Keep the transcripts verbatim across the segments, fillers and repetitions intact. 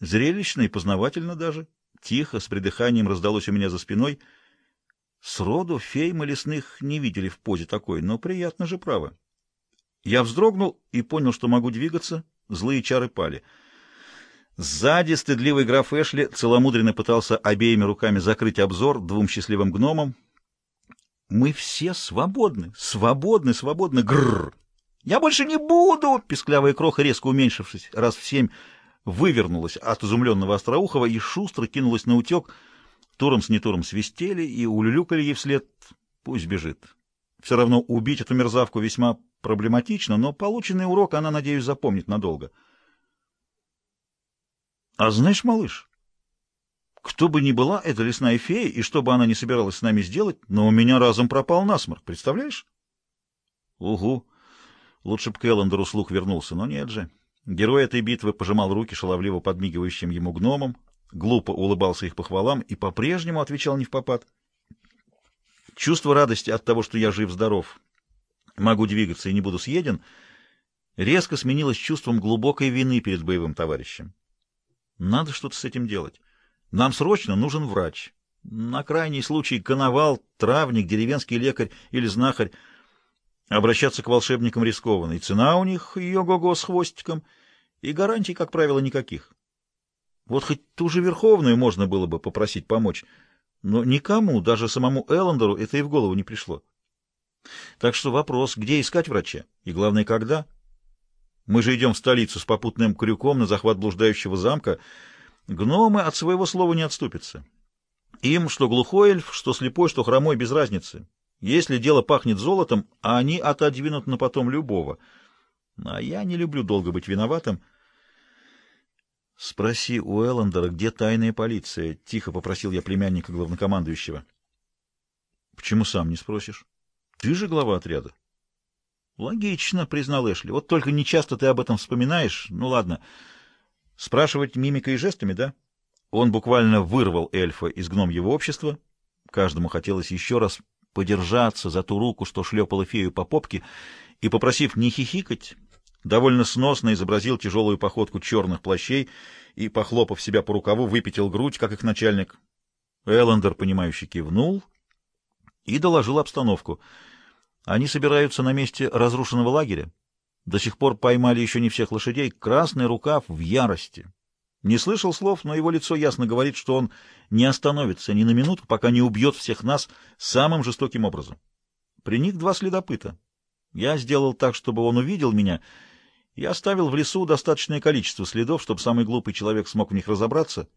Зрелищно и познавательно даже. Тихо, с придыханием раздалось у меня за спиной. Сроду фей мы лесных не видели в позе такой, но приятно же, право. Я вздрогнул и понял, что могу двигаться. Злые чары пали. Сзади стыдливый граф Эшли целомудренно пытался обеими руками закрыть обзор двум счастливым гномам. Мы все свободны, свободны, свободны. Грррр! Я больше не буду! Писклявая кроха, резко уменьшившись раз в семь, вывернулась от изумленного Остроухова и шустро кинулась на утек. Туром с нетуром свистели и улюлюкали ей вслед. Пусть бежит. Все равно убить эту мерзавку весьма проблематично, но полученный урок она, надеюсь, запомнит надолго. А знаешь, малыш, кто бы ни была эта лесная фея, и что бы она ни собиралась с нами сделать, но у меня разом пропал насморк, представляешь? Угу. Лучше б к Эллендеру слух вернулся, но нет же. Герой этой битвы пожимал руки шаловливо подмигивающим ему гномам, глупо улыбался их похвалам и по-прежнему отвечал невпопад. Чувство радости от того, что я жив-здоров, могу двигаться и не буду съеден, резко сменилось чувством глубокой вины перед боевым товарищем. Надо что-то с этим делать. Нам срочно нужен врач. На крайний случай коновал, травник, деревенский лекарь или знахарь. Обращаться к волшебникам рискованно. И цена у них, ее-го-го, с хвостиком, и гарантий, как правило, никаких. Вот хоть ту же Верховную можно было бы попросить помочь, но никому, даже самому Эллендеру, это и в голову не пришло. Так что вопрос, где искать врача, и главное, когда? Мы же идем в столицу с попутным крюком на захват блуждающего замка. Гномы от своего слова не отступятся. Им что глухой эльф, что слепой, что хромой, без разницы. Если дело пахнет золотом, а они отодвинут на потом любого. А я не люблю долго быть виноватым. — Спроси у Эллендера, где тайная полиция, — тихо попросил я племянника главнокомандующего. — Почему сам не спросишь? Ты же глава отряда. — Логично, — признал Эшли. — Вот только нечасто ты об этом вспоминаешь. Ну ладно. Спрашивать мимикой и жестами, да? Он буквально вырвал эльфа из гномьего общества. Каждому хотелось еще раз подержаться за ту руку, что шлепала фею по попке, и, попросив не хихикать, довольно сносно изобразил тяжелую походку черных плащей и, похлопав себя по рукаву, выпятил грудь, как их начальник. Эллендер, понимающе кивнул и доложил обстановку. Они собираются на месте разрушенного лагеря. До сих пор поймали еще не всех лошадей. Красный рукав в ярости. Не слышал слов, но его лицо ясно говорит, что он не остановится ни на минуту, пока не убьет всех нас самым жестоким образом. При них два следопыта. Я сделал так, чтобы он увидел меня, и оставил в лесу достаточное количество следов, чтобы самый глупый человек смог в них разобраться.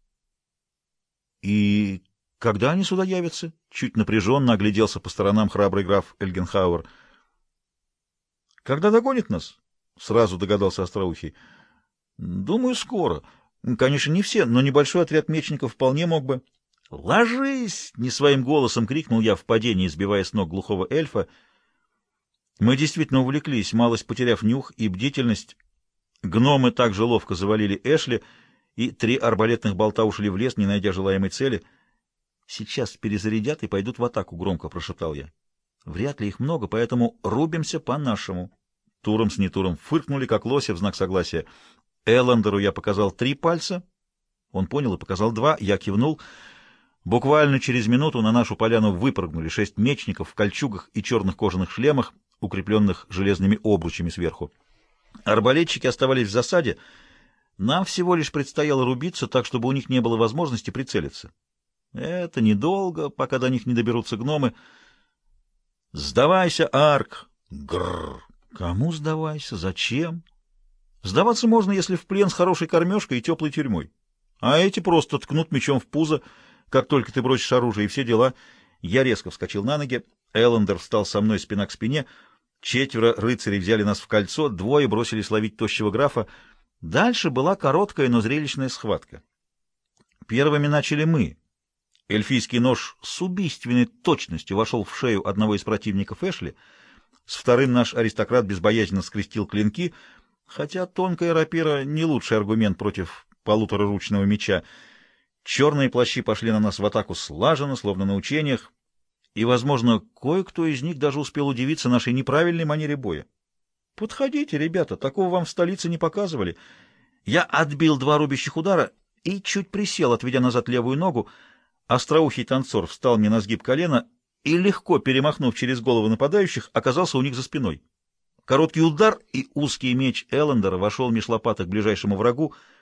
И когда они сюда явятся? Чуть напряженно огляделся по сторонам храбрый граф Эльгенхауэр. Когда догонит нас? Сразу догадался Остроухий. Думаю, скоро. Конечно, не все, но небольшой отряд мечников вполне мог бы. «Ложись!» — не своим голосом крикнул я в падении, сбивая с ног глухого эльфа. Мы действительно увлеклись, малость потеряв нюх и бдительность. Гномы также ловко завалили Эшли, и три арбалетных болта ушли в лес, не найдя желаемой цели. «Сейчас перезарядят и пойдут в атаку», — громко прошептал я. «Вряд ли их много, поэтому рубимся по-нашему». Туром с нетуром фыркнули, как лоси, в знак согласия. Эллендеру я показал три пальца. Он понял и показал два. Я кивнул. Буквально через минуту на нашу поляну выпрыгнули шесть мечников в кольчугах и черных кожаных шлемах, укрепленных железными обручами сверху. Арбалетчики оставались в засаде. Нам всего лишь предстояло рубиться так, чтобы у них не было возможности прицелиться. Это недолго, пока до них не доберутся гномы. «Сдавайся, Арк!» «Грррр! Кому сдавайся? Зачем?» «Сдаваться можно, если в плен с хорошей кормежкой и теплой тюрьмой. А эти просто ткнут мечом в пузо, как только ты бросишь оружие, и все дела». Я резко вскочил на ноги. Эллендер встал со мной спина к спине. Четверо рыцарей взяли нас в кольцо, двое бросились ловить тощего графа. Дальше была короткая, но зрелищная схватка. Первыми начали мы. Эльфийский нож с убийственной точностью вошел в шею одного из противников Эшли. С вторым наш аристократ безбоязненно скрестил клинки, хотя тонкая рапира — не лучший аргумент против полутораручного меча. Черные плащи пошли на нас в атаку слаженно, словно на учениях, и, возможно, кое-кто из них даже успел удивиться нашей неправильной манере боя. «Подходите, ребята, такого вам в столице не показывали». Я отбил два рубящих удара и чуть присел, отведя назад левую ногу. Остроухий танцор встал мне на сгиб колена и, легко перемахнув через головы нападающих, оказался у них за спиной. Короткий удар, и узкий меч Эллендера вошел меж лопаток к ближайшему врагу.